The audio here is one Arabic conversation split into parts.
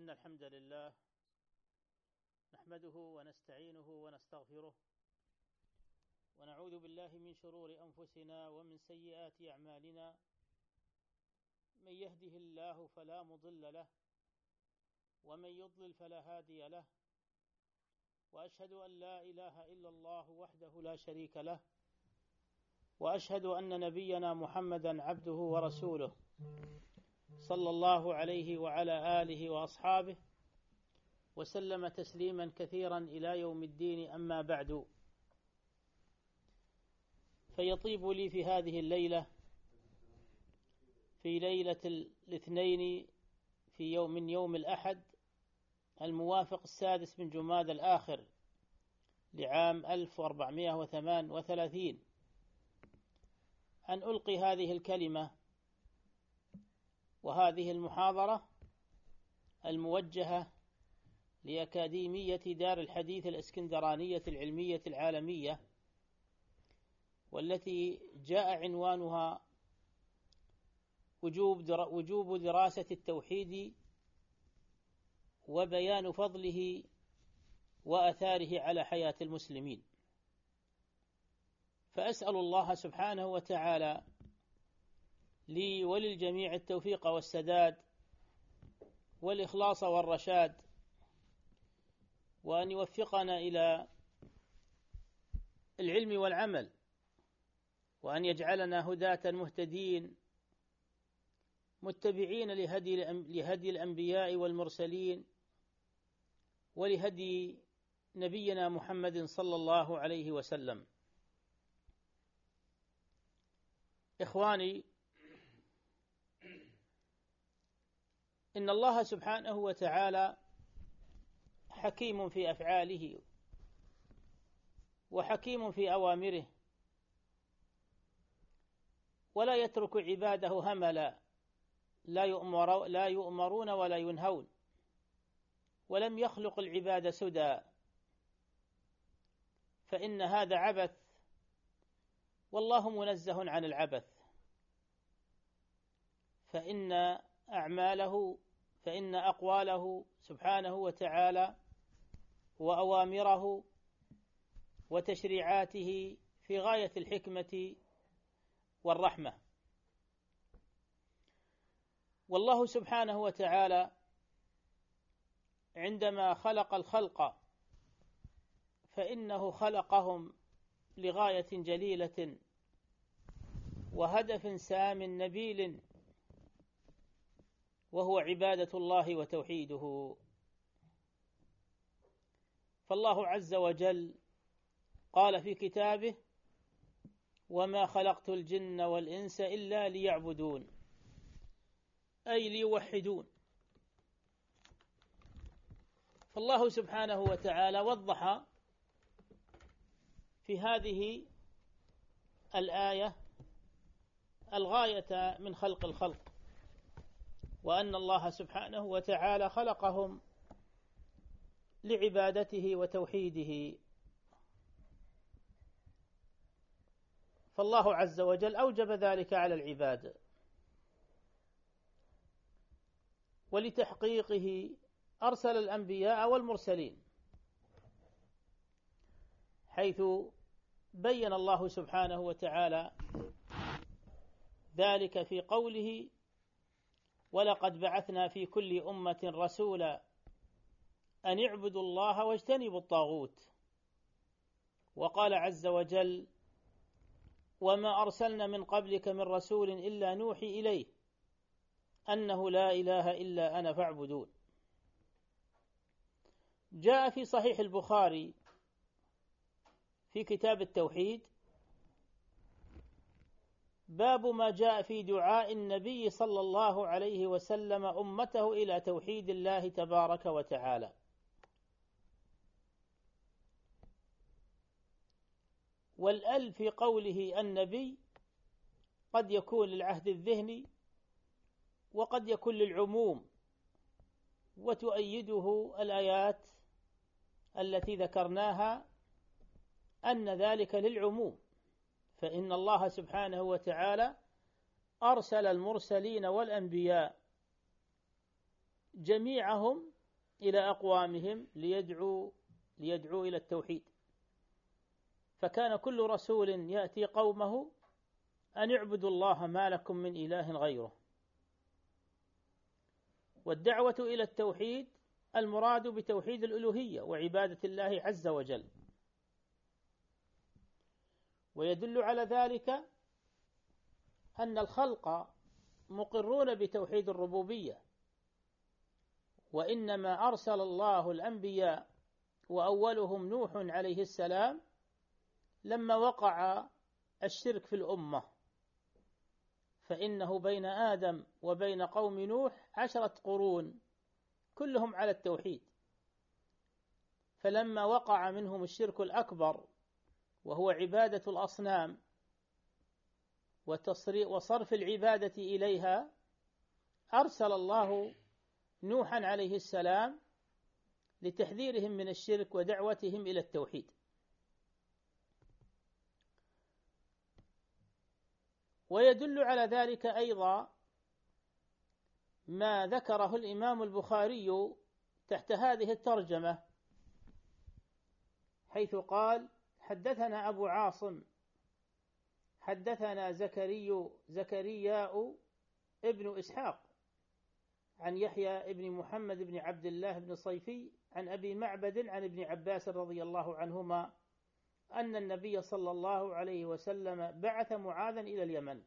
إن الحمد لله نحمده ونستعينه ونستغفره ونعوذ بالله من شرور أنفسنا ومن سيئات أعمالنا. من يهده الله فلا مضل له ومن يضلل فلا هادي له، وأشهد أن لا إله إلا الله وحده لا شريك له، وأشهد أن نبينا محمدا عبده ورسوله صلى الله عليه وعلى آله وأصحابه وسلم تسليما كثيرا إلى يوم الدين. أما بعد، فيطيب لي في هذه الليلة، في ليلة الاثنين من يوم الأحد الموافق 6 من جماد الآخر لعام 1438، أن ألقي هذه الكلمة وهذه المحاضرة الموجهة لأكاديمية دار الحديث الإسكندرانية العلمية العالمية، والتي جاء عنوانها وجوب دراسة التوحيد وبيان فضله وآثاره على حياة المسلمين. فأسأل الله سبحانه وتعالى لي وللجميع التوفيق والسداد والإخلاص والرشاد، وأن يوفقنا إلى العلم والعمل، وأن يجعلنا هداة مهتدين متبعين لهدي الأنبياء والمرسلين ولهدي نبينا محمد صلى الله عليه وسلم. إخواني، إن الله سبحانه وتعالى حكيم في أفعاله وحكيم في أوامره، ولا يترك عباده هملا، لا يؤمرون ولا ينهون، ولم يخلق العباد سدى، فإن هذا عبث، والله منزه عن العبث. فإن أقواله سبحانه وتعالى وأوامره وتشريعاته في غاية الحكمة والرحمة. والله سبحانه وتعالى عندما خلق الخلق فإنه خلقهم لغاية جليلة وهدف سام نبيل، وهو عبادة الله وتوحيده. فالله عز وجل قال في كتابه: وما خلقت الجن والإنس إلا ليعبدون، أي ليوحدون. فالله سبحانه وتعالى وضح في هذه الآية الغاية من خلق الخلق، وأن الله سبحانه وتعالى خلقهم لعبادته وتوحيده. فالله عز وجل أوجب ذلك على العباد، ولتحقيقه أرسل الأنبياء والمرسلين، حيث بين الله سبحانه وتعالى ذلك في قوله: ولقد بعثنا في كل أمة رسولا أن اعبدوا الله واجتنبوا الطاغوت. وقال عز وجل: وما أرسلنا من قبلك من رسول إلا نوحي إليه أنه لا إله إلا أنا فاعبدون. جاء في صحيح البخاري في كتاب التوحيد باب ما جاء في دعاء النبي صلى الله عليه وسلم أمته إلى توحيد الله تبارك وتعالى. والأل في قوله النبي قد يكون للعهد الذهني وقد يكون للعموم، وتؤيده الآيات التي ذكرناها أن ذلك للعموم، فإن الله سبحانه وتعالى أرسل المرسلين والأنبياء جميعهم إلى أقوامهم ليدعوا إلى التوحيد، فكان كل رسول يأتي قومه أن اعبدوا الله ما لكم من إله غيره. والدعوة إلى التوحيد المراد بتوحيد الألوهية وعبادة الله عز وجل. ويدل على ذلك أن الخلق مقرون بتوحيد الربوبية، وإنما أرسل الله الأنبياء وأولهم نوح عليه السلام لما وقع الشرك في الأمة، فإنه بين آدم وبين قوم نوح 10 قرون كلهم على التوحيد، فلما وقع منهم الشرك الأكبر وهو عبادة الأصنام وصرف العبادة إليها، أرسل الله نوحا عليه السلام لتحذيرهم من الشرك ودعوتهم إلى التوحيد. ويدل على ذلك أيضا ما ذكره الإمام البخاري تحت هذه الترجمة، حيث قال: حدثنا أبو عاصم حدثنا زكرياء ابن إسحاق عن يحيى ابن محمد بن عبد الله بن صيفي عن أبي معبد عن ابن عباس رضي الله عنهما أن النبي صلى الله عليه وسلم بعث معاذا إلى اليمن.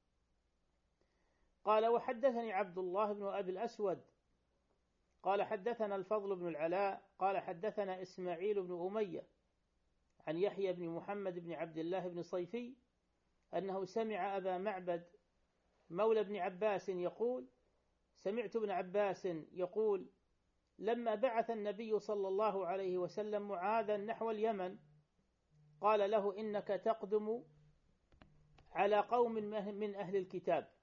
قال: وحدثني عبد الله بن أبي الأسود قال حدثنا الفضل بن العلاء قال حدثنا إسماعيل بن أمية عن يحيى بن محمد بن عبد الله بن صيفي أنه سمع أبا معبد مولى بن عباس يقول: سمعت ابن عباس يقول: لما بعث النبي صلى الله عليه وسلم معاذا نحو اليمن قال له: إنك تقدم على قوم من أهل الكتاب،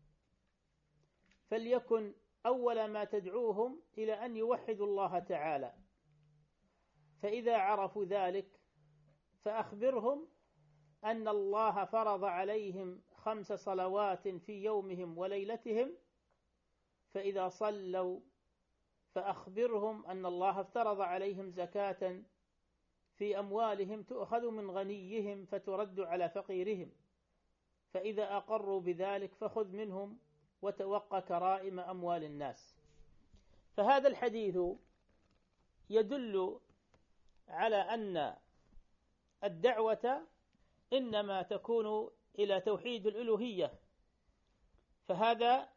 فليكن أول ما تدعوهم إلى أن يوحدوا الله تعالى، فإذا عرفوا ذلك فأخبرهم أن الله فرض عليهم 5 صلوات في يومهم وليلتهم، فإذا صلوا فأخبرهم أن الله افترض عليهم زكاة في أموالهم تؤخذ من غنيهم فترد على فقيرهم، فإذا أقروا بذلك فخذ منهم وتوقى كرائم أموال الناس. فهذا الحديث يدل على أن الدعوة إنما تكون إلى توحيد الألوهية، فهذا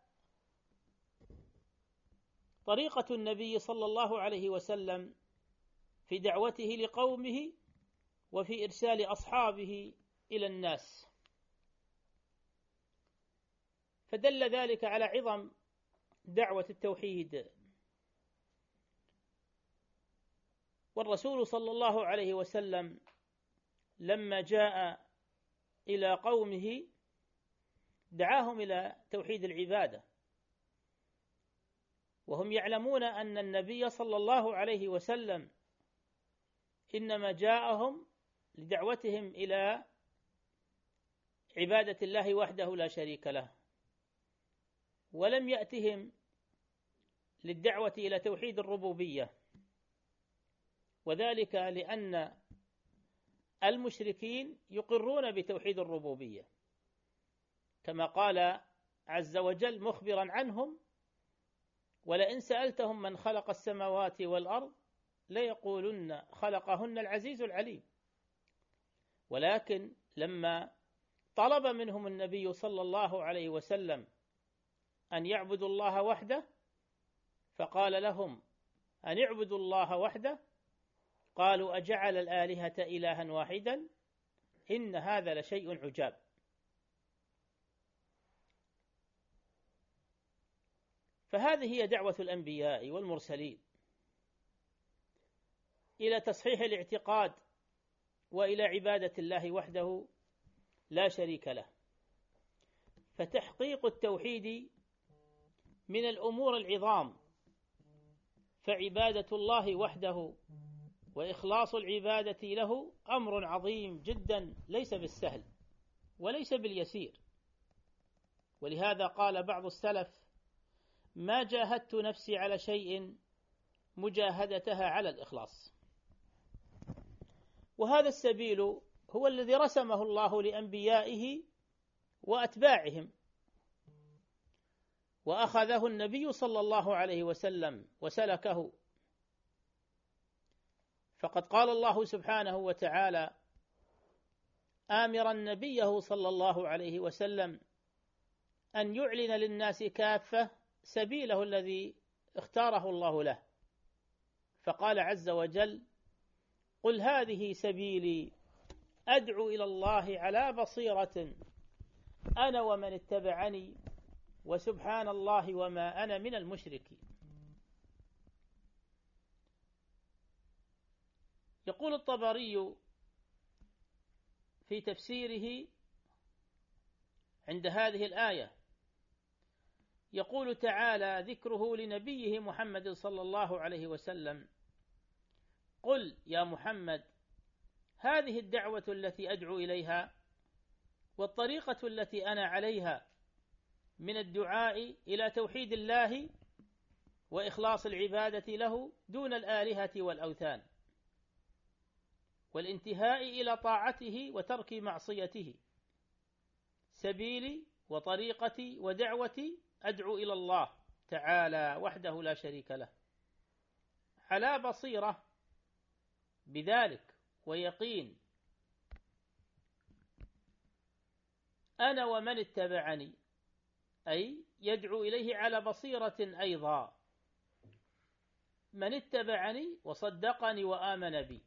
طريقة النبي صلى الله عليه وسلم في دعوته لقومه وفي إرسال أصحابه إلى الناس، فدل ذلك على عظم دعوة التوحيد. والرسول صلى الله عليه وسلم لما جاء إلى قومه دعاهم إلى توحيد العبادة، وهم يعلمون أن النبي صلى الله عليه وسلم إنما جاءهم لدعوتهم إلى عبادة الله وحده لا شريك له، ولم يأتهم للدعوة إلى توحيد الربوبية، وذلك لأن المشركين يقرون بتوحيد الربوبية، كما قال عز وجل مخبرا عنهم: ولئن سألتهم من خلق السماوات والأرض ليقولن خلقهن العزيز العليم. ولكن لما طلب منهم النبي صلى الله عليه وسلم أن يعبدوا الله وحده فقال لهم أن اعبدوا الله وحده، قالوا: أجعل الآلهة إلها واحدا إن هذا لشيء عجاب. فهذه هي دعوة الأنبياء والمرسلين إلى تصحيح الاعتقاد وإلى عبادة الله وحده لا شريك له. فتحقيق التوحيد من الأمور العظام، فعبادة الله وحده وإخلاص العبادة له أمر عظيم جدا ليس بالسهل وليس باليسير. ولهذا قال بعض السلف: ما جاهدت نفسي على شيء مجاهدتها على الإخلاص. وهذا السبيل هو الذي رسمه الله لأنبيائه وأتباعهم، وأخذه النبي صلى الله عليه وسلم وسلكه. فقد قال الله سبحانه وتعالى آمرا نبيه صلى الله عليه وسلم أن يعلن للناس كافة سبيله الذي اختاره الله له، فقال عز وجل: قل هذه سبيلي أدعو إلى الله على بصيرة أنا ومن اتبعني وسبحان الله وما أنا من المشركين. يقول الطبري في تفسيره عند هذه الآية، يقول تعالى ذكره لنبيه محمد صلى الله عليه وسلم: قل يا محمد هذه الدعوة التي أدعو إليها والطريقة التي أنا عليها من الدعاء إلى توحيد الله وإخلاص العبادة له دون الآلهة والأوثان، والانتهاء إلى طاعته وترك معصيته، سبيلي وطريقتي ودعوتي أدعو إلى الله تعالى وحده لا شريك له على بصيرة بذلك ويقين أنا ومن اتبعني، أي يدعو إليه على بصيرة أيضا، من اتبعني وصدقني وآمن بي.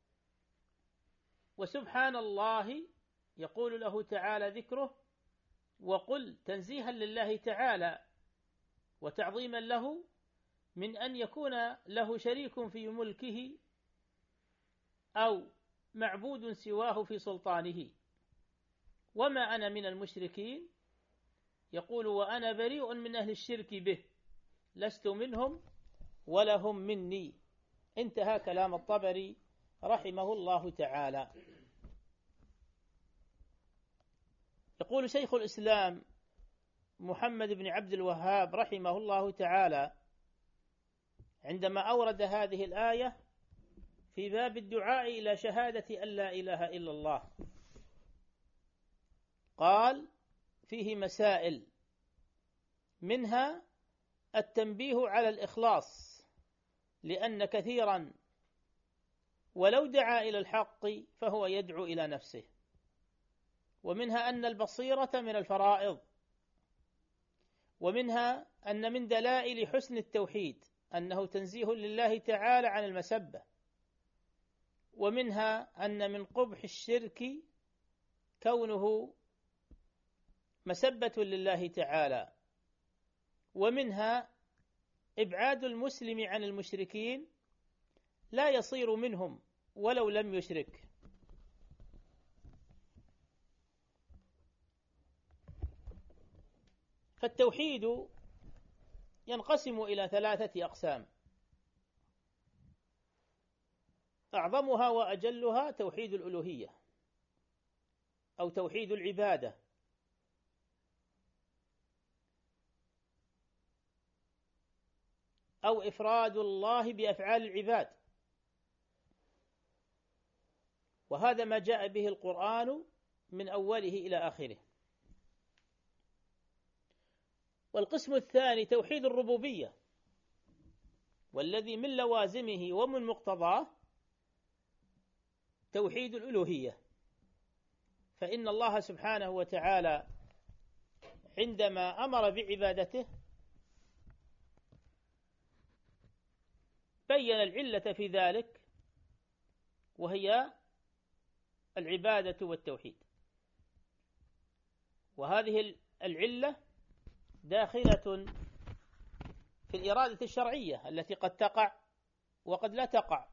وسبحان الله يقول له تعالى ذكره: وقل تنزيها لله تعالى وتعظيما له من أن يكون له شريك في ملكه أو معبود سواه في سلطانه. وما أنا من المشركين، يقول: وأنا بريء من أهل الشرك به، لست منهم ولا هم مني. انتهى كلام الطبري رحمه الله تعالى. يقول شيخ الإسلام محمد بن عبد الوهاب رحمه الله تعالى عندما أورد هذه الآية في باب الدعاء إلى شهادة أن لا إله إلا الله، قال فيه مسائل، منها التنبيه على الإخلاص، لأن كثيرا ولو دعا إلى الحق فهو يدعو إلى نفسه. ومنها أن البصيرة من الفرائض. ومنها أن من دلائل حسن التوحيد أنه تنزيه لله تعالى عن المسبة. ومنها أن من قبح الشرك كونه مسبة لله تعالى. ومنها إبعاد المسلم عن المشركين لا يصير منهم ولو لم يشرك. فالتوحيد ينقسم إلى 3 أقسام، أعظمها وأجلها توحيد الألوهية أو توحيد العبادة، أو إفراد الله بأفعال العباد، وهذا ما جاء به القرآن من أوله إلى آخره. والقسم الثاني توحيد الربوبية، والذي من لوازمه ومن مقتضاه توحيد الألوهية. فإن الله سبحانه وتعالى عندما أمر بعبادته بين العلة في ذلك، وهي العبادة والتوحيد. وهذه العلة داخلة في الإرادة الشرعية التي قد تقع وقد لا تقع.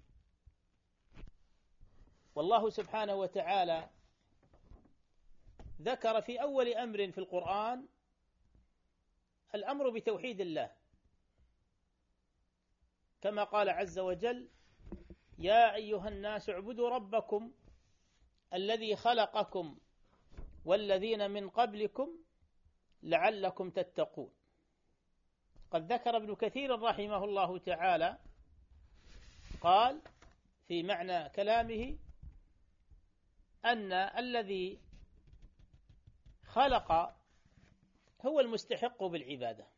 والله سبحانه وتعالى ذكر في أول أمر في القرآن الأمر بتوحيد الله، كما قال عز وجل: يا أيها الناس اعبدوا ربكم الذي خلقكم والذين من قبلكم لعلكم تتقون. قد ذكر ابن كثير رحمه الله تعالى قال في معنى كلامه أن الذي خلق هو المستحق بالعبادة،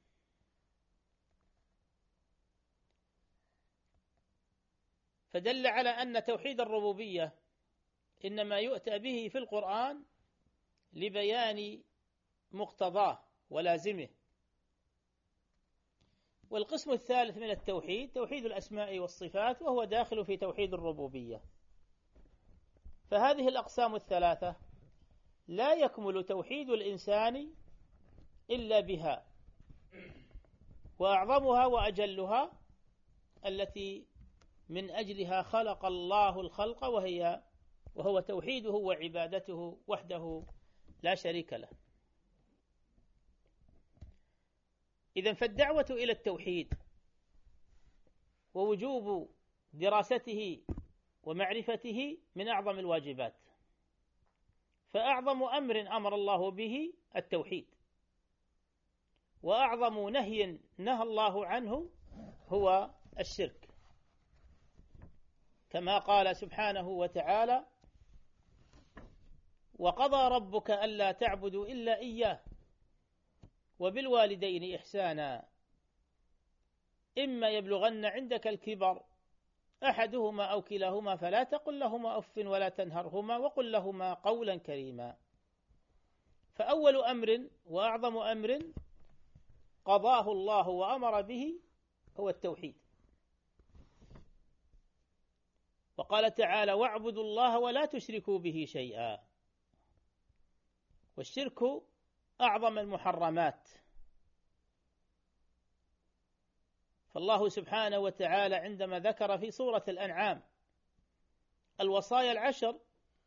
فدل على أن توحيد الربوبية إنما يؤتى به في القرآن لبيان مقتضاه ولازمه. والقسم الثالث من التوحيد توحيد الأسماء والصفات، وهو داخل في توحيد الربوبية. فهذه الأقسام الثلاثة لا يكمل توحيد الإنسان إلا بها، وأعظمها وأجلها التي من أجلها خلق الله الخلق، وهو توحيده وعبادته وحده لا شريك له. إذن فالدعوة إلى التوحيد ووجوب دراسته ومعرفته من أعظم الواجبات، فأعظم أمر أمر الله به التوحيد، وأعظم نهي نهى الله عنه هو الشرك، كما قال سبحانه وتعالى: وقضى ربك ألا تعبدوا إلا إياه وبالوالدين إحسانا إما يبلغن عندك الكبر أحدهما أو كلاهما فلا تقل لهما أف ولا تنهرهما وقل لهما قولا كريما. فأول أمر وأعظم أمر قضاه الله وأمر به هو التوحيد. وقال تعالى: واعبدوا الله ولا تشركوا به شيئا. والشرك أعظم المحرمات، فالله سبحانه وتعالى عندما ذكر في سورة الأنعام الوصايا العشر،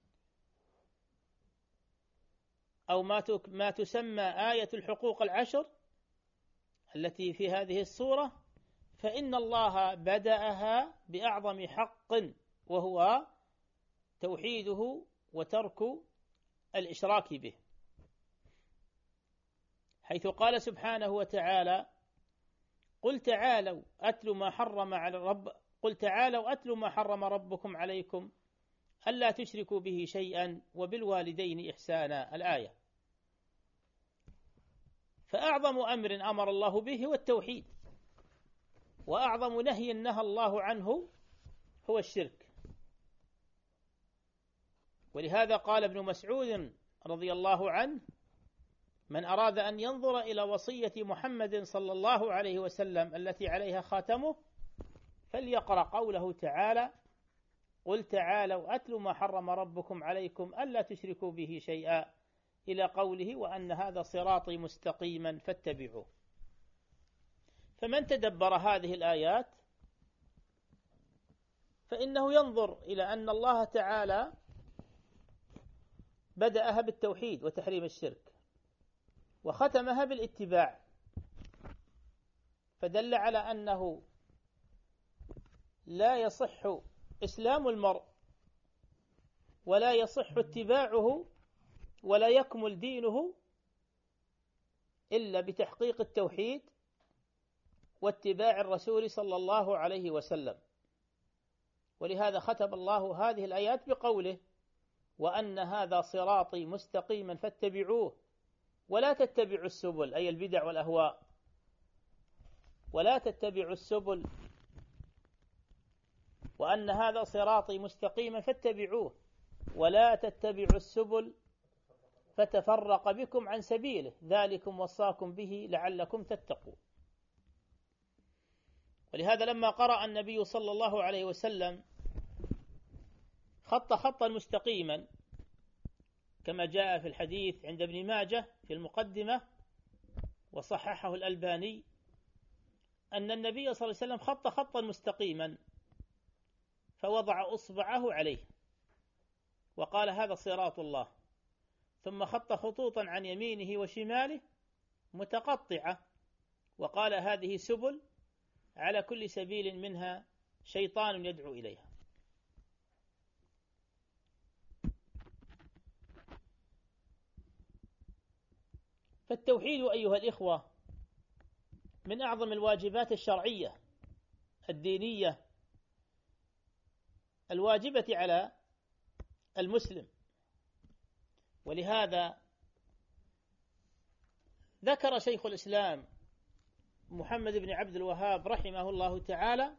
أو ما تسمى آية الحقوق العشر التي في هذه السورة، فإن الله بدأها بأعظم حق، وهو توحيده وترك الإشراك به، حيث قال سبحانه وتعالى: قل تعالوا أتل ما حرم ربكم عليكم ألا تشركوا به شيئا وبالوالدين إحسانا، الآية. فأعظم أمر أمر الله به هو التوحيد، وأعظم نهي نهى الله عنه هو الشرك. ولهذا قال ابن مسعود رضي الله عنه: من أراد أن ينظر إلى وصية محمد صلى الله عليه وسلم التي عليها خاتمه فليقرأ قوله تعالى: قل تعالوا أتل ما حرم ربكم عليكم ألا تشركوا به شيئا، إلى قوله: وأن هذا صراطي مستقيما فاتبعوه. فمن تدبر هذه الآيات فإنه ينظر إلى أن الله تعالى بدأها بالتوحيد وتحريم الشرك، وختمها بالاتباع، فدل على أنه لا يصح إسلام المرء ولا يصح اتباعه ولا يكمل دينه إلا بتحقيق التوحيد واتباع الرسول صلى الله عليه وسلم. ولهذا ختم الله هذه الآيات بقوله: وأن هذا صراطي مستقيما فاتبعوه ولا تتبعوا السبل، أي البدع والأهواء، ولا تتبعوا السبل، وأن هذا صراطي مستقيما فاتبعوه ولا تتبعوا السبل فتفرق بكم عن سبيله ذلكم وصاكم به لعلكم تتقون. ولهذا لما قرأ النبي صلى الله عليه وسلم خطا مستقيما كما جاء في الحديث عند ابن ماجه في المقدمة وصححه الألباني، أن النبي صلى الله عليه وسلم خطا مستقيما فوضع أصبعه عليه وقال: هذا صراط الله، ثم خط خطوطا عن يمينه وشماله متقطعة وقال: هذه سبل على كل سبيل منها شيطان يدعو إليها. فالتوحيد أيها الإخوة من أعظم الواجبات الشرعية الدينية الواجبة على المسلم. ولهذا ذكر شيخ الإسلام محمد بن عبد الوهاب رحمه الله تعالى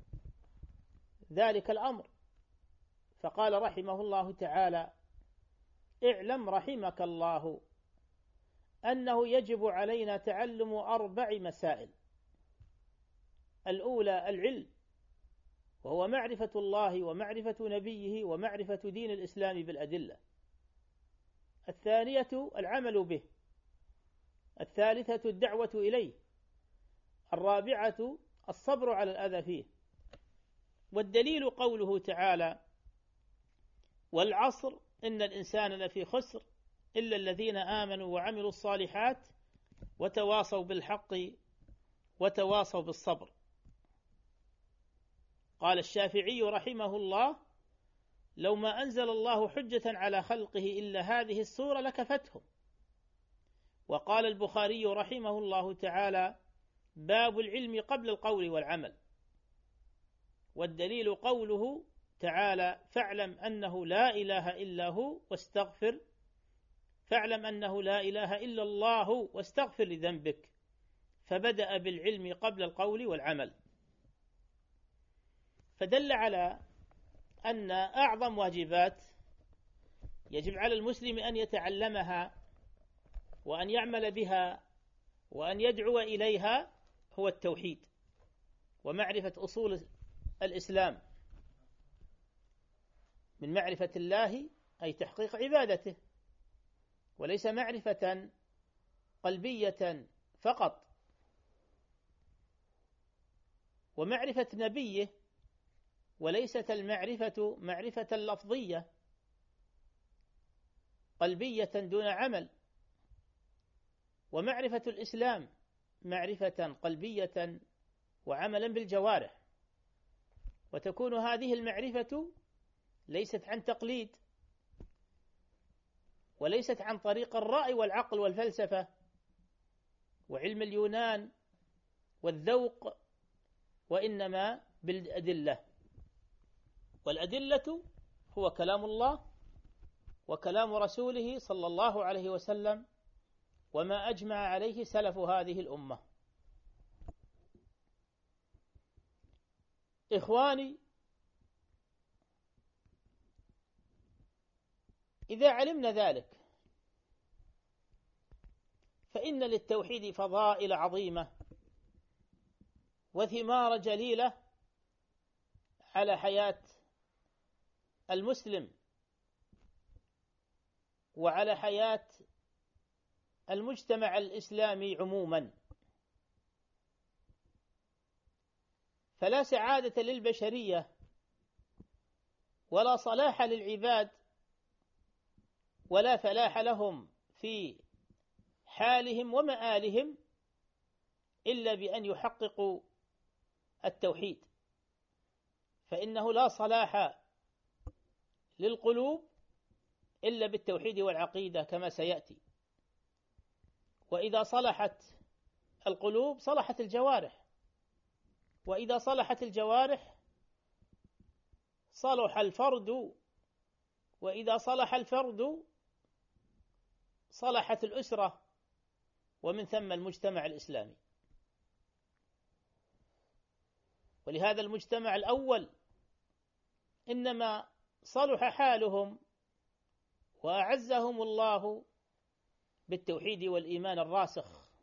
ذلك الأمر، فقال رحمه الله تعالى: اعلم رحمك الله أنه يجب علينا تعلم 4 مسائل. الأولى العلم، وهو معرفة الله ومعرفة نبيه ومعرفة دين الإسلام بالأدلة. الثانية العمل به. الثالثة الدعوة إليه. الرابعة الصبر على الأذى فيه. والدليل قوله تعالى: والعصر إن الإنسان لفي خسر إلا الذين آمنوا وعملوا الصالحات وتواصوا بالحق وتواصوا بالصبر. قال الشافعي رحمه الله: لو ما أنزل الله حجة على خلقه إلا هذه السورة لكفتهم. وقال البخاري رحمه الله تعالى: باب العلم قبل القول والعمل. والدليل قوله تعالى: فاعلم أنه لا إله إلا هو واستغفر، فاعلم أنه لا إله إلا الله واستغفر لذنبك، فبدأ بالعلم قبل القول والعمل. فدل على أن أعظم واجبات يجب على المسلم أن يتعلمها وأن يعمل بها وأن يدعو إليها هو التوحيد ومعرفة أصول الإسلام، من معرفة الله أي تحقيق عبادته، وليس معرفة قلبية فقط. ومعرفة نبيه، وليست المعرفة معرفة لفظية قلبية دون عمل. ومعرفة الإسلام معرفة قلبية وعملا بالجوارح. وتكون هذه المعرفة ليست عن تقليد، وليست عن طريق الرأي والعقل والفلسفة وعلم اليونان والذوق، وإنما بالأدلة. والأدلة هو كلام الله وكلام رسوله صلى الله عليه وسلم، وما أجمع عليه سلف هذه الأمة. إخواني، إذا علمنا ذلك فإن للتوحيد فضائل عظيمة وثمار جليلة على حياة المسلم وعلى حياة المجتمع الإسلامي عموما. فلا سعادة للبشرية ولا صلاح للعباد ولا فلاح لهم في حالهم ومآلهم إلا بأن يحققوا التوحيد، فإنه لا صلاح للقلوب إلا بالتوحيد والعقيدة كما سيأتي. وإذا صلحت القلوب صلحت الجوارح، وإذا صلحت الجوارح صلح الفرد، وإذا صلح الفرد صلحت الأسرة، ومن ثم المجتمع الإسلامي. ولهذا المجتمع الأول إنما صلح حالهم وأعزهم الله بالتوحيد والإيمان الراسخ.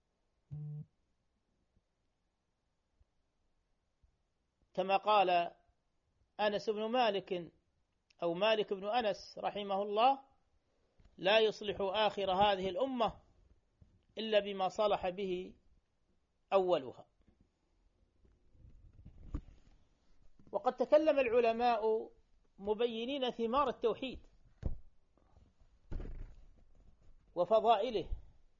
كما قال أنس بن مالك أو مالك بن أنس رحمه الله: لا يصلح آخر هذه الأمة إلا بما صلح به أولها. وقد تكلم العلماء مبينين ثمار التوحيد وفضائله،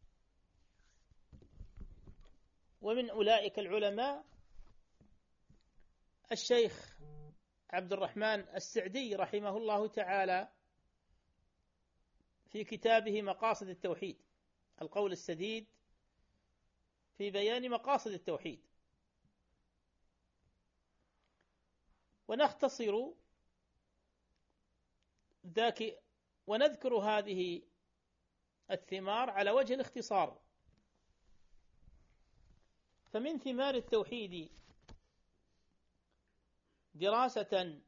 ومن أولئك العلماء الشيخ عبد الرحمن السعدي رحمه الله تعالى في كتابه مقاصد التوحيد، القول السديد في بيان مقاصد التوحيد. ونختصر ذاك ونذكر هذه الثمار على وجه الاختصار. فمن ثمار التوحيد دراسة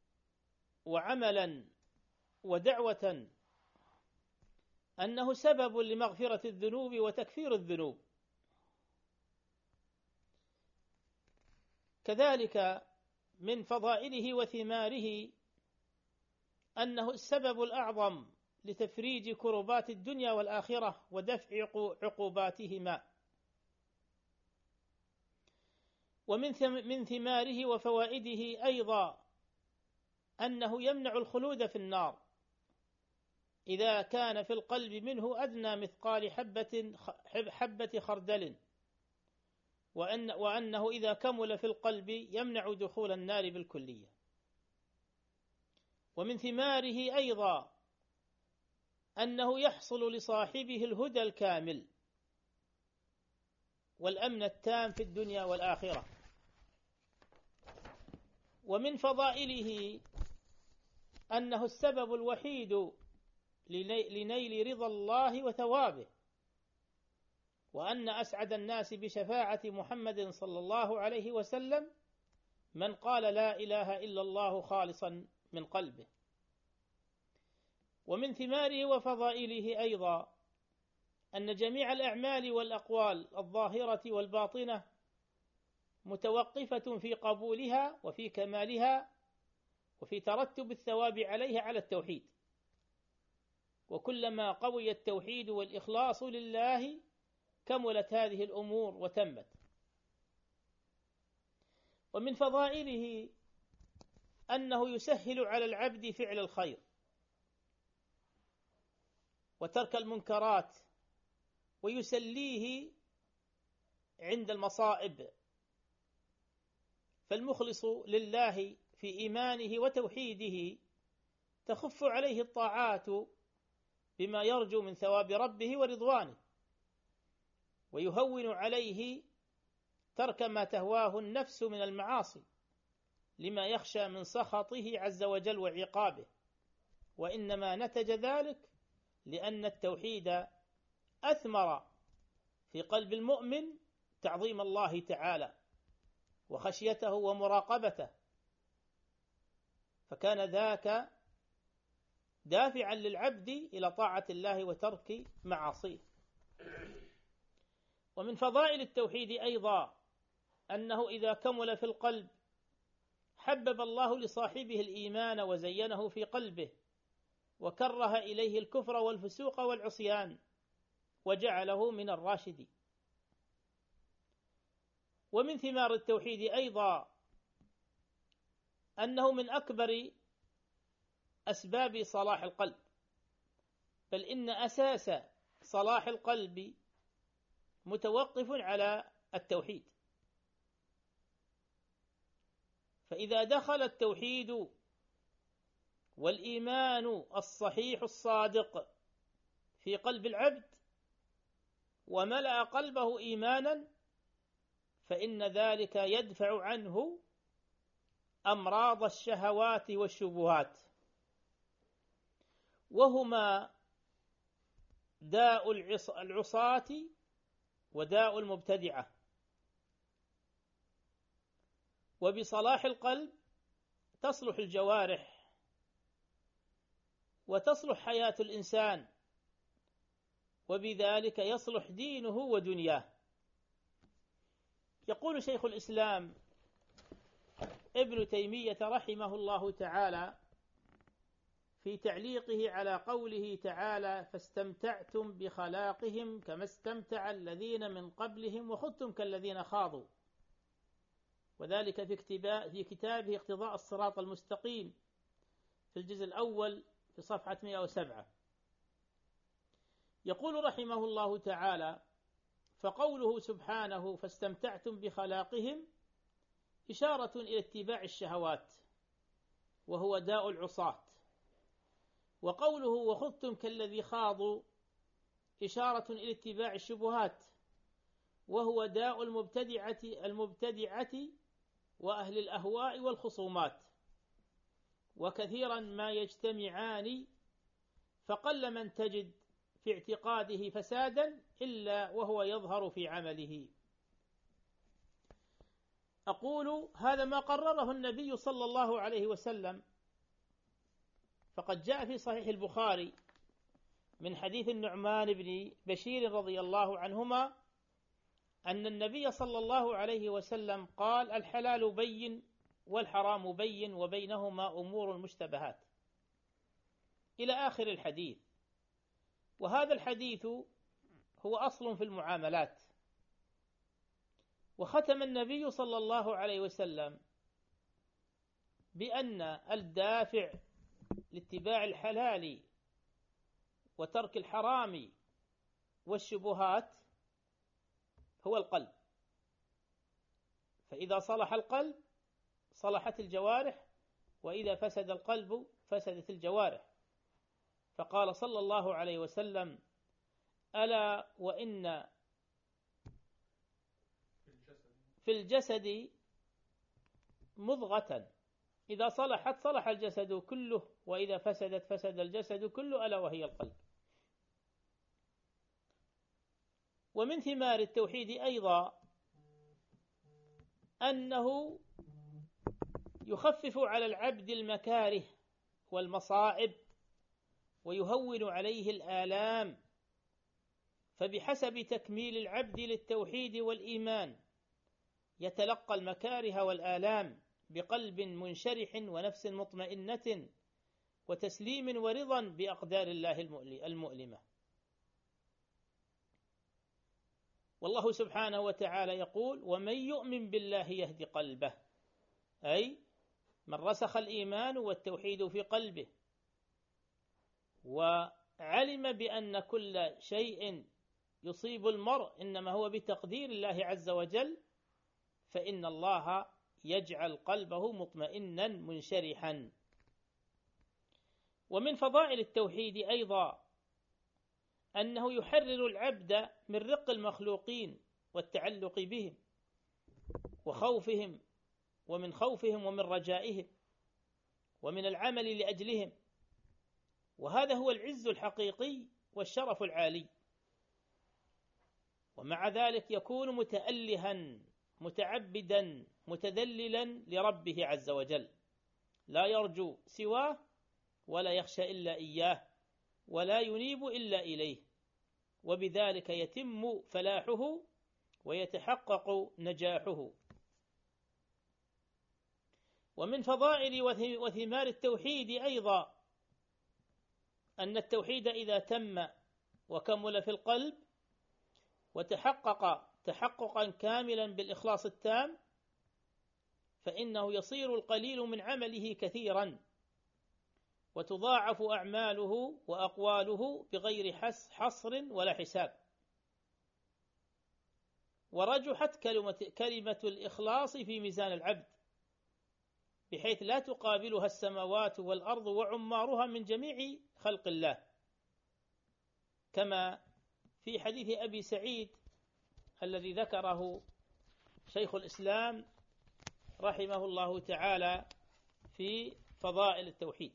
وعملا ودعوة أنه سبب لمغفرة الذنوب وتكفير الذنوب. كذلك من فضائله وثماره أنه السبب الأعظم لتفريج كربات الدنيا والآخرة ودفع عقوباتهما. ومن ثماره وفوائده أيضا أنه يمنع الخلود في النار إذا كان في القلب منه أدنى مثقال حبة خردل، وأنه إذا كمل في القلب يمنع دخول النار بالكلية. ومن ثماره أيضا أنه يحصل لصاحبه الهدى الكامل والأمن التام في الدنيا والآخرة. ومن فضائله أنه السبب الوحيد لنيل رضا الله وثوابه، وأن أسعد الناس بشفاعة محمد صلى الله عليه وسلم من قال لا إله إلا الله خالصا من قلبه. ومن ثماره وفضائله أيضا أن جميع الأعمال والأقوال الظاهرة والباطنة متوقفة في قبولها وفي كمالها وفي ترتب الثواب عليها على التوحيد، وكلما قوي التوحيد والإخلاص لله كملت هذه الأمور وتمت. ومن فضائله أنه يسهل على العبد فعل الخير وترك المنكرات ويسليه عند المصائب، فالمخلص لله في إيمانه وتوحيده تخف عليه الطاعات بما يرجو من ثواب ربه ورضوانه، ويهون عليه ترك ما تهواه النفس من المعاصي لما يخشى من سخطه عز وجل وعقابه. وإنما نتج ذلك لأن التوحيد أثمر في قلب المؤمن تعظيم الله تعالى وخشيته ومراقبته، فكان ذاك دافعا للعبد إلى طاعة الله وترك معاصيه. ومن فضائل التوحيد أيضا أنه إذا كمل في القلب حبب الله لصاحبه الإيمان وزينه في قلبه وكره إليه الكفر والفسوق والعصيان وجعله من الراشدين. ومن ثمار التوحيد أيضا أنه من أكبر أسباب صلاح القلب، بل إن أساس صلاح القلب متوقف على التوحيد. فإذا دخل التوحيد والإيمان الصحيح الصادق في قلب العبد وملأ قلبه إيمانا فإن ذلك يدفع عنه أمراض الشهوات والشبهات، وهما داء العصاة وداء المبتدعة. وبصلاح القلب تصلح الجوارح وتصلح حياة الإنسان، وبذلك يصلح دينه ودنياه. يقول شيخ الإسلام ابن تيمية رحمه الله تعالى في تعليقه على قوله تعالى فاستمتعتم بخلاقهم كما استمتع الذين من قبلهم وخذتم كالذين خاضوا، وذلك في كتابه اقتضاء الصراط المستقيم في الجزء الأول في صفحة 107. يقول رحمه الله تعالى فقوله سبحانه فاستمتعتم بخلاقهم إشارة إلى اتباع الشهوات وهو داء العصاة، وقوله وخذتم كالذي خاضوا إشارة إلى اتباع الشبهات وهو داء المبتدعة وأهل الأهواء والخصومات. وكثيرا ما يجتمعان، فقل من تجد في اعتقاده فسادا إلا وهو يظهر في عمله. أقول هذا ما قرره النبي صلى الله عليه وسلم، فقد جاء في صحيح البخاري من حديث النعمان بن بشير رضي الله عنهما أن النبي صلى الله عليه وسلم قال: الحلال بين والحرام بين وبينهما أمور مشتبهات، إلى آخر الحديث. وهذا الحديث هو أصل في المعاملات. وختم النبي صلى الله عليه وسلم بأن الدافع لاتباع الحلال وترك الحرام والشبهات هو القلب، فإذا صلح القلب صلحت الجوارح، وإذا فسد القلب فسدت الجوارح. فقال صلى الله عليه وسلم: ألا وإن في الجسد مضغة إذا صلحت صلح الجسد كله، وإذا فسدت فسد الجسد كله، ألا وهي القلب. ومن ثمار التوحيد أيضا أنه يخفف على العبد المكاره والمصائب ويهون عليه الآلام، فبحسب تكميل العبد للتوحيد والإيمان يتلقى المكاره والآلام بقلب منشرح ونفس مطمئنة وتسليم ورضا بأقدار الله المؤلمة. والله سبحانه وتعالى يقول: ومن يؤمن بالله يهدي قلبه، أي من رسخ الإيمان والتوحيد في قلبه وعلم بأن كل شيء يصيب المرء إنما هو بتقدير الله عز وجل، فإن الله يجعل قلبه مطمئنا منشرحا. ومن فضائل التوحيد أيضا أنه يحرر العبد من رق المخلوقين والتعلق بهم وخوفهم، ومن خوفهم ومن رجائهم ومن العمل لأجلهم، وهذا هو العز الحقيقي والشرف العالي. ومع ذلك يكون متألها متعبدا متذللا لربه عز وجل، لا يرجو سواه ولا يخشى إلا إياه ولا ينيب إلا إليه، وبذلك يتم فلاحه ويتحقق نجاحه. ومن فضائل وثمار التوحيد أيضا أن التوحيد إذا تم وكمل في القلب وتحقق تحققا كاملا بالإخلاص التام، فإنه يصير القليل من عمله كثيرا، وتضاعف أعماله وأقواله بغير حصر ولا حساب. ورجحت كلمة الإخلاص في ميزان العبد، بحيث لا تقابلها السماوات والأرض وعمارها من جميع خلق الله، كما في حديث أبي سعيد الذي ذكره شيخ الإسلام رحمه الله تعالى في فضائل التوحيد.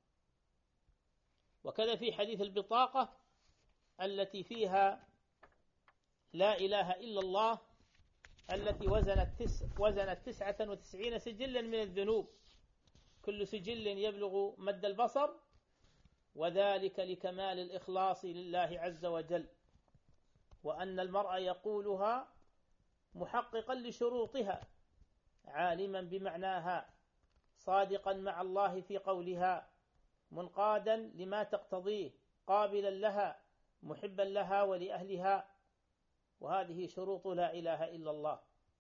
وكذا في حديث البطاقة التي فيها لا إله إلا الله، التي وزنت 99 سجلا من الذنوب، كل سجل يبلغ مد البصر، وذلك لكمال الإخلاص لله عز وجل، وأن المرء يقولها محققا لشروطها عالما بمعناها صادقا مع الله في قولها منقادا لما تقتضيه قابلا لها محبا لها ولأهلها، وهذه شروط لا إله إلا الله.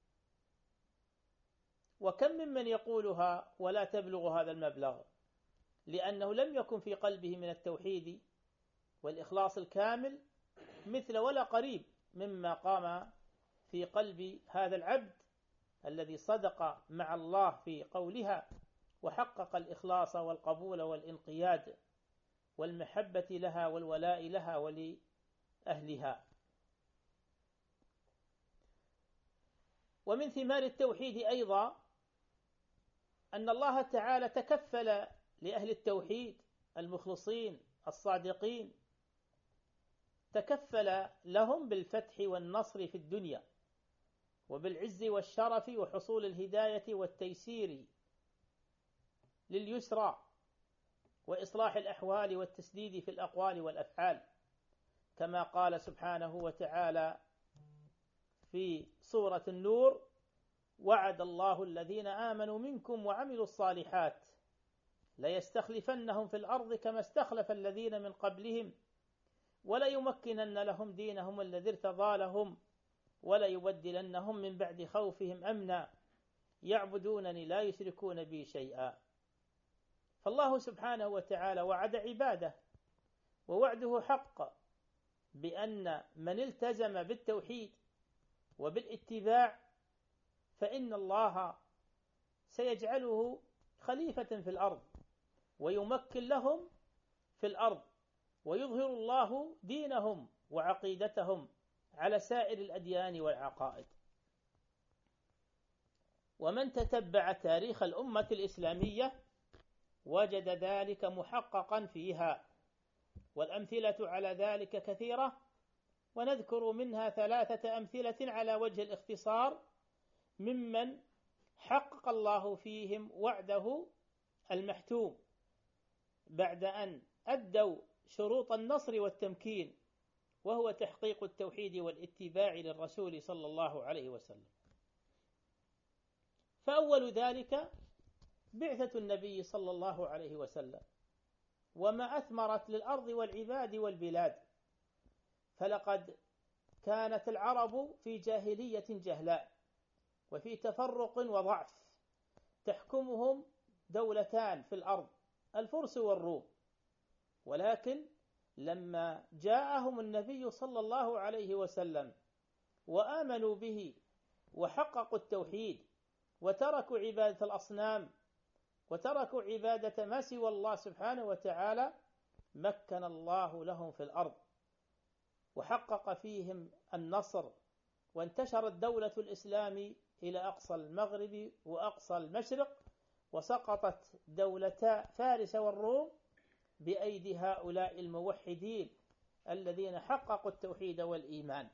وكم ممن يقولها ولا تبلغ هذا المبلغ، لأنه لم يكن في قلبه من التوحيد والإخلاص الكامل مثل ولا قريب مما قام في قلب هذا العبد الذي صدق مع الله في قولها وحقق الإخلاص والقبول والانقياد والمحبة لها والولاء لها ولأهلها. ومن ثمار التوحيد أيضا أن الله تعالى تكفل لأهل التوحيد المخلصين الصادقين، تكفل لهم بالفتح والنصر في الدنيا وبالعز والشرف وحصول الهداية والتيسير لليسرى وإصلاح الأحوال والتسديد في الأقوال والأفعال، كما قال سبحانه وتعالى في سورة النور: وعد الله الذين آمنوا منكم وعملوا الصالحات ليستخلفنهم في الأرض كما استخلف الذين من قبلهم وليمكنن لهم دينهم الذي ارتضى لهم وليبدلنهم من بعد خوفهم أمنا يعبدونني لا يشركون بي شيئا. فالله سبحانه وتعالى وعد عباده، ووعده حق، بأن من التزم بالتوحيد وبالاتباع فإن الله سيجعله خليفة في الأرض ويمكن لهم في الأرض، ويظهر الله دينهم وعقيدتهم على سائر الأديان والعقائد. ومن تتبع تاريخ الأمة الإسلامية وجد ذلك محققا فيها، والأمثلة على ذلك كثيرة، ونذكر منها 3 أمثلة على وجه الاختصار ممن حقق الله فيهم وعده المحتوم بعد أن أدوا شروط النصر والتمكين، وهو تحقيق التوحيد والاتباع للرسول صلى الله عليه وسلم. فأول ذلك بعثة النبي صلى الله عليه وسلم، وما أثمرت للأرض والعباد والبلاد. فلقد كانت العرب في جاهلية جهلاء وفي تفرق وضعف، تحكمهم دولتان في الأرض، الفرس والروم. ولكن لما جاءهم النبي صلى الله عليه وسلم وآمنوا به وحققوا التوحيد وتركوا عبادة الأصنام وتركوا عبادة ما سوى الله سبحانه وتعالى، مكن الله لهم في الأرض وحقق فيهم النصر، وانتشرت دولة الإسلام إلى أقصى المغرب وأقصى المشرق، وسقطت دولتا فارس والروم بأيدي هؤلاء الموحدين الذين حققوا التوحيد والإيمان.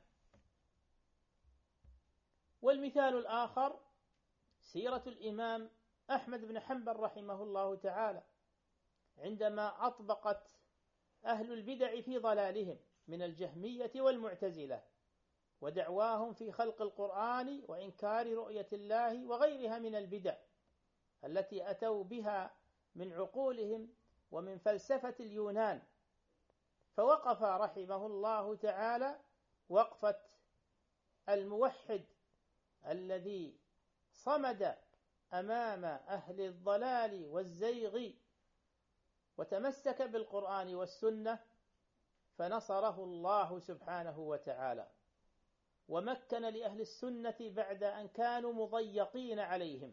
والمثال الآخر سيرة الإمام أحمد بن حنبل رحمه الله تعالى، عندما أطبقت أهل البدع في ضلالهم من الجهمية والمعتزلة ودعواهم في خلق القرآن وإنكار رؤية الله وغيرها من البدع التي أتوا بها من عقولهم ومن فلسفة اليونان، فوقف رحمه الله تعالى وقفة الموحد الذي صمد أمام أهل الضلال والزيغ وتمسك بالقرآن والسنة، فنصره الله سبحانه وتعالى ومكن لأهل السنة بعد أن كانوا مضيقين عليهم،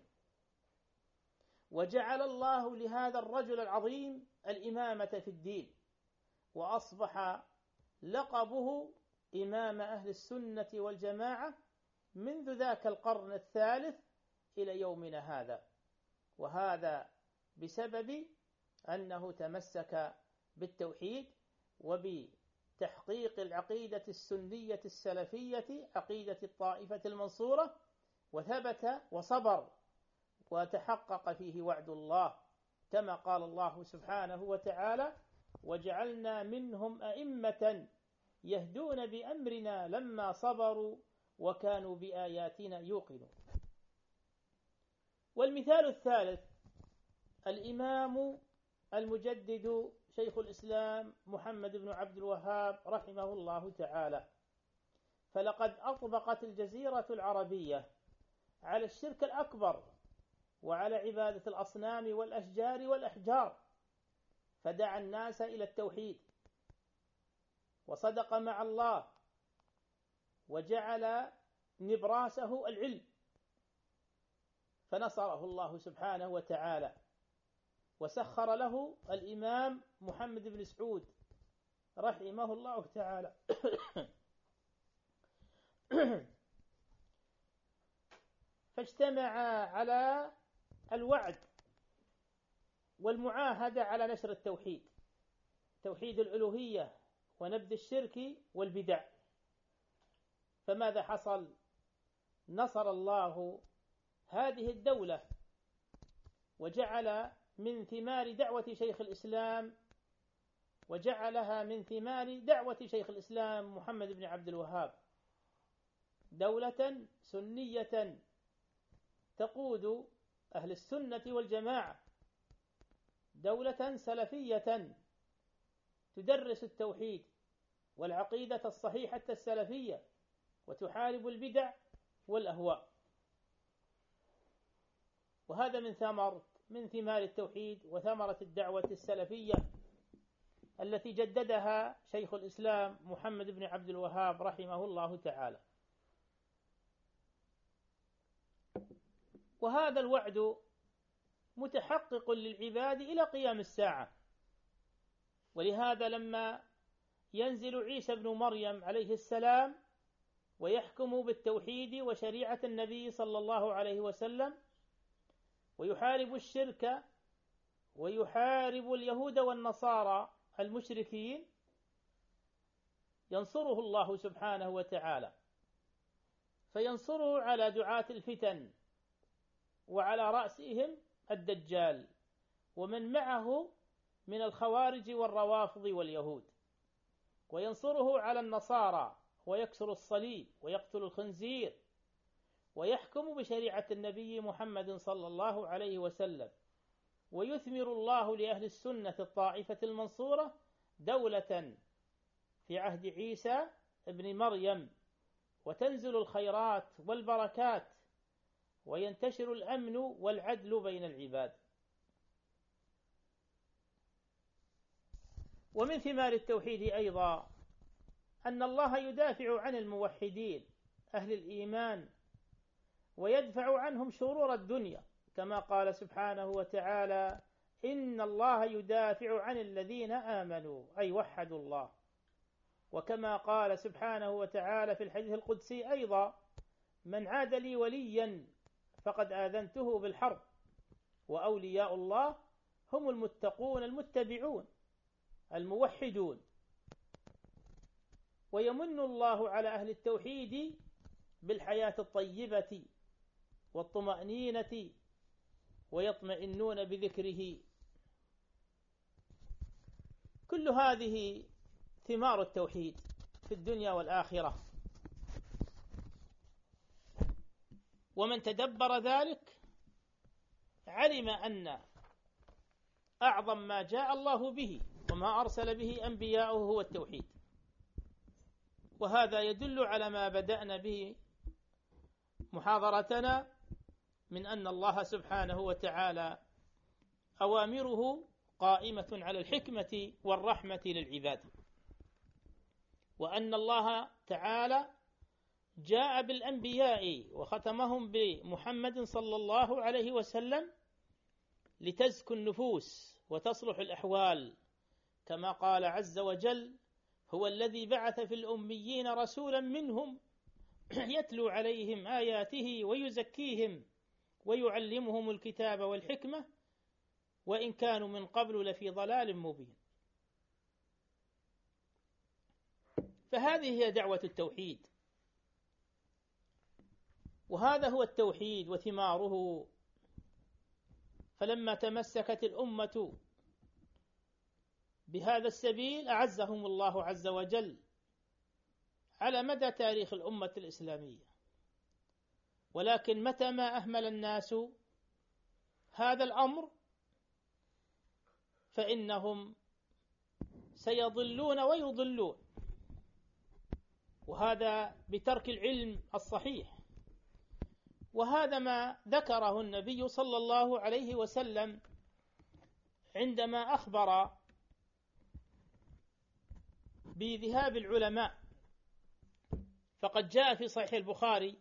وجعل الله لهذا الرجل العظيم الإمامة في الدين، وأصبح لقبه إمام أهل السنة والجماعة منذ ذاك القرن الثالث إلى يومنا هذا، وهذا بسبب أنه تمسك بالتوحيد وبتحقيق العقيدة السنية السلفية، عقيدة الطائفة المنصورة، وثبت وصبر وتحقق فيه وعد الله، كما قال الله سبحانه وتعالى: وجعلنا منهم أئمة يهدون بأمرنا لما صبروا وكانوا بآياتنا يوقنون. والمثال الثالث الإمام المجدد شيخ الإسلام محمد بن عبد الوهاب رحمه الله تعالى، فلقد أطبقت الجزيرة العربية على الشرك الأكبر وعلى عبادة الأصنام والأشجار والأحجار، فدعا الناس إلى التوحيد وصدق مع الله وجعل نبراسه العلم، فنصره الله سبحانه وتعالى وسخر له الإمام محمد بن سعود رحمه الله تعالى فاجتمع على الوعد والمعاهدة على نشر التوحيد، توحيد الألوهية ونبذ الشرك والبدع. فماذا حصل؟ نصر الله هذه الدولة وجعل من ثمار دعوة شيخ الإسلام، وجعلها من ثمار دعوة شيخ الإسلام محمد بن عبد الوهاب دولة سنية تقود أهل السنة والجماعة، دولة سلفية تدرس التوحيد والعقيدة الصحيحة السلفية وتحارب البدع والأهواء. وهذا من ثمار التوحيد وثمرة الدعوة السلفية التي جددها شيخ الإسلام محمد بن عبد الوهاب رحمه الله تعالى. وهذا الوعد متحقق للعباد إلى قيام الساعة. ولهذا لما ينزل عيسى بن مريم عليه السلام ويحكم بالتوحيد وشريعة النبي صلى الله عليه وسلم ويحارب الشرك ويحارب اليهود والنصارى المشركين، ينصره الله سبحانه وتعالى، فينصره على دعاة الفتن وعلى رأسهم الدجال ومن معه من الخوارج والروافض واليهود، وينصره على النصارى ويكسر الصليب ويقتل الخنزير ويحكم بشريعة النبي محمد صلى الله عليه وسلم، ويثمر الله لأهل السنة الطائفة المنصورة دولة في عهد عيسى ابن مريم، وتنزل الخيرات والبركات وينتشر الأمن والعدل بين العباد. ومن ثمار التوحيد أيضا أن الله يدافع عن الموحدين أهل الإيمان ويدفع عنهم شرور الدنيا، كما قال سبحانه وتعالى: إن الله يدافع عن الذين آمنوا، أي وحدوا الله. وكما قال سبحانه وتعالى في الحديث القدسي أيضا: من عاد لي وليا فقد آذنته بالحرب، وأولياء الله هم المتقون المتبعون الموحدون. ويمن الله على أهل التوحيد بالحياة الطيبة والطمأنينة ويطمئنون بذكره. كل هذه ثمار التوحيد في الدنيا والآخرة. ومن تدبر ذلك علم أن أعظم ما جاء الله به وما أرسل به أنبياءه هو التوحيد. وهذا يدل على ما بدأنا به محاضرتنا من أن الله سبحانه وتعالى أوامره قائمة على الحكمة والرحمة للعباد، وأن الله تعالى جاء بالأنبياء وختمهم بمحمد صلى الله عليه وسلم لتزكو النفوس وتصلح الأحوال، كما قال عز وجل: هو الذي بعث في الأميين رسولا منهم يتلو عليهم آياته ويزكيهم ويعلمهم الكتاب والحكمة وإن كانوا من قبل لفي ضلال مبين. فهذه هي دعوة التوحيد، وهذا هو التوحيد وثماره. فلما تمسكت الأمة بهذا السبيل أعزهم الله عز وجل على مدى تاريخ الأمة الإسلامية. ولكن متى ما أهمل الناس هذا الأمر فإنهم سيضلون ويضلون، وهذا بترك العلم الصحيح. وهذا ما ذكره النبي صلى الله عليه وسلم عندما أخبر بذهاب العلماء. فقد جاء في صحيح البخاري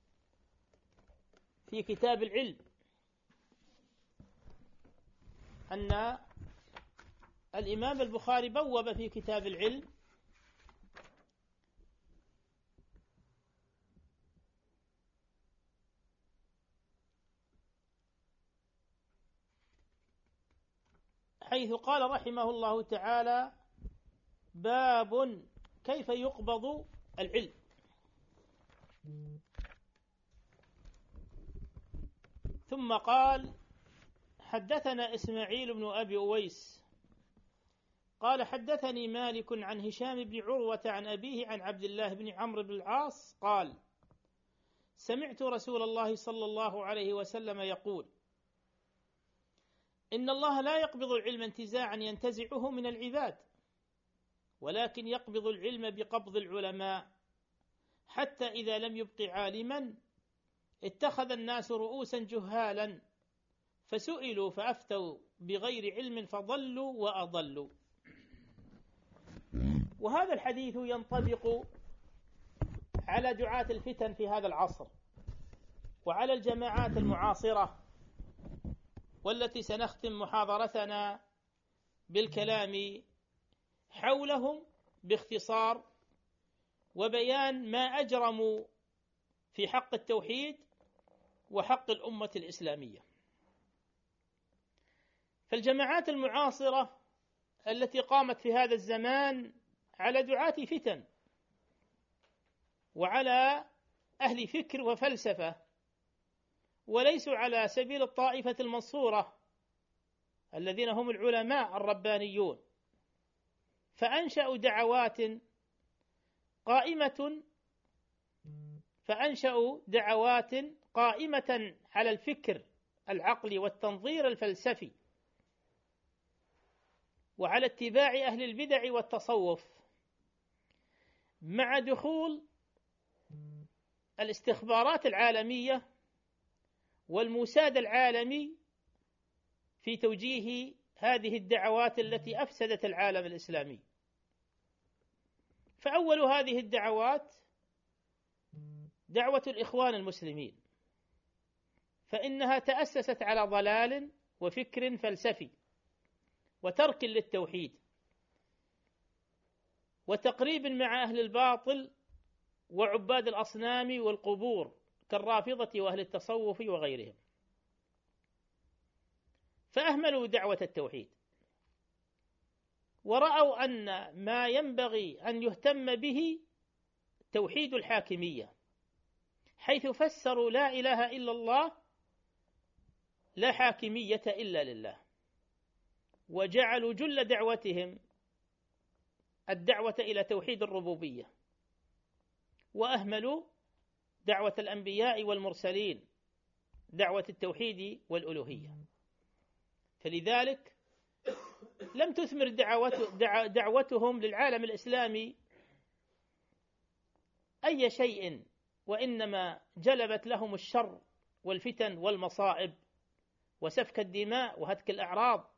في كتاب العلم أن الإمام البخاري بوب في كتاب العلم حيث قال رحمه الله تعالى: باب كيف يقبض العلم. ثم قال: حدثنا إسماعيل بن أبي أويس قال حدثني مالك عن هشام بن عروة عن أبيه عن عبد الله بن عمرو بن العاص قال: سمعت رسول الله صلى الله عليه وسلم يقول: إن الله لا يقبض العلم انتزاعا ينتزعه من العباد، ولكن يقبض العلم بقبض العلماء، حتى إذا لم يبق عالما اتخذ الناس رؤوسا جهالا فسئلوا فأفتوا بغير علم فضلوا وأضلوا. وهذا الحديث ينطبق على دعاة الفتن في هذا العصر، وعلى الجماعات المعاصرة، والتي سنختم محاضرتنا بالكلام حولهم باختصار، وبيان ما أجرموا في حق التوحيد وحق الأمة الإسلامية. فالجماعات المعاصرة التي قامت في هذا الزمان على دعاة فتن وعلى أهل فكر وفلسفة، وليسوا على سبيل الطائفة المنصورة الذين هم العلماء الربانيون، فأنشأوا دعوات قائمة على الفكر العقلي والتنظير الفلسفي، وعلى اتباع أهل البدع والتصوف، مع دخول الاستخبارات العالمية والموساد العالمي في توجيه هذه الدعوات التي أفسدت العالم الإسلامي. فأول هذه الدعوات دعوة الإخوان المسلمين، فإنها تأسست على ضلال وفكر فلسفي وترك للتوحيد وتقريب مع أهل الباطل وعباد الأصنام والقبور كالرافضة وأهل التصوف وغيرهم، فأهملوا دعوة التوحيد، ورأوا أن ما ينبغي أن يهتم به توحيد الحاكمية، حيث فسروا لا إله إلا الله لا حاكمية إلا لله، وجعلوا جل دعوتهم الدعوة إلى توحيد الربوبية، وأهملوا دعوة الأنبياء والمرسلين، دعوة التوحيد والألوهية. فلذلك لم تثمر دعوتهم للعالم الإسلامي أي شيء، وإنما جلبت لهم الشر والفتن والمصائب وسفك الدماء وهتك الأعراض،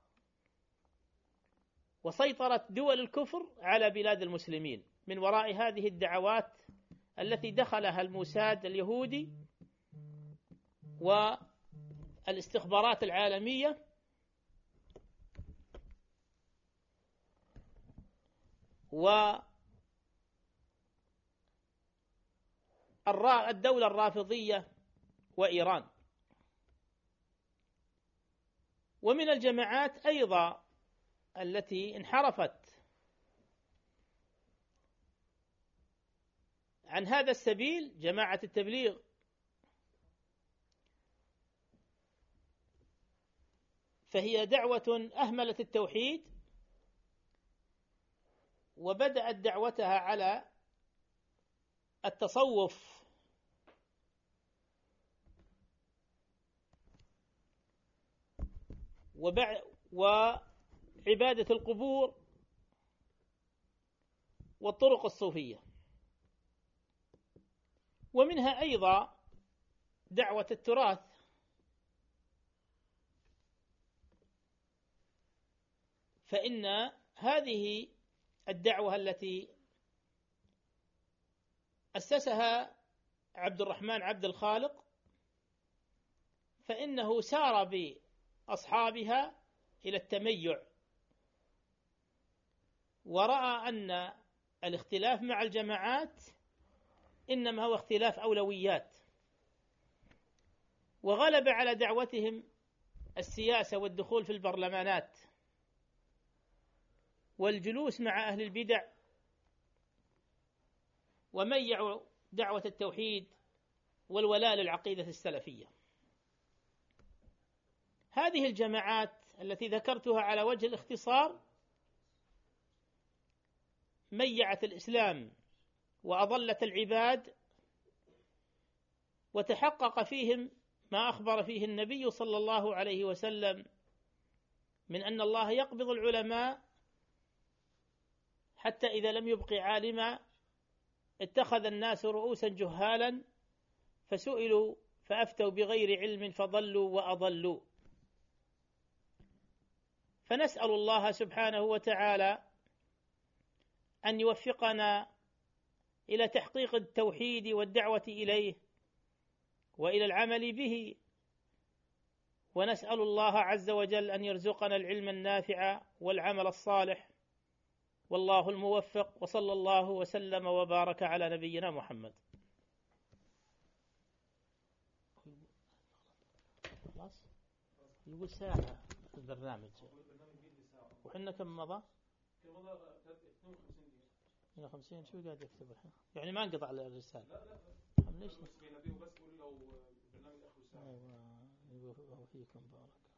وسيطرت دول الكفر على بلاد المسلمين من وراء هذه الدعوات التي دخلها الموساد اليهودي والاستخبارات العالمية والدولة الرافضية وإيران. ومن الجماعات أيضا التي انحرفت عن هذا السبيل جماعة التبليغ، فهي دعوة أهملت التوحيد وبدأت دعوتها على التصوف وعبادة القبور والطرق الصوفية، ومنها أيضا دعوة التراث، فإن هذه الدعوة التي أسسها عبد الرحمن عبد الخالق، فإنه سار بأصحابها إلى التميع، ورأى أن الاختلاف مع الجماعات إنما هو اختلاف أولويات، وغلب على دعوتهم السياسة والدخول في البرلمانات والجلوس مع أهل البدع وميع دعوة التوحيد والولاء للعقيدة السلفية. هذه الجماعات التي ذكرتها على وجه الاختصار ميعت الإسلام وأضلت العباد، وتحقق فيهم ما أخبر فيه النبي صلى الله عليه وسلم من أن الله يقبض العلماء حتى إذا لم يبق عالما اتخذ الناس رؤوسا جهالا فسئلوا فأفتوا بغير علم فضلوا وأضلوا. فنسأل الله سبحانه وتعالى أن يوفقنا إلى تحقيق التوحيد والدعوة إليه وإلى العمل به، ونسأل الله عز وجل أن يرزقنا العلم النافع والعمل الصالح، والله الموفق، وصلى الله وسلم وبارك على نبينا محمد. خلاص يقول ساعة البرنامج، وحنا كم مضى؟ 52. شو قاعد يكتب الحين؟ يعني ما انقطع الرسالة؟ لا ليش؟ بس لو برنامج آخر ساعة. أيوة فيكم بارك.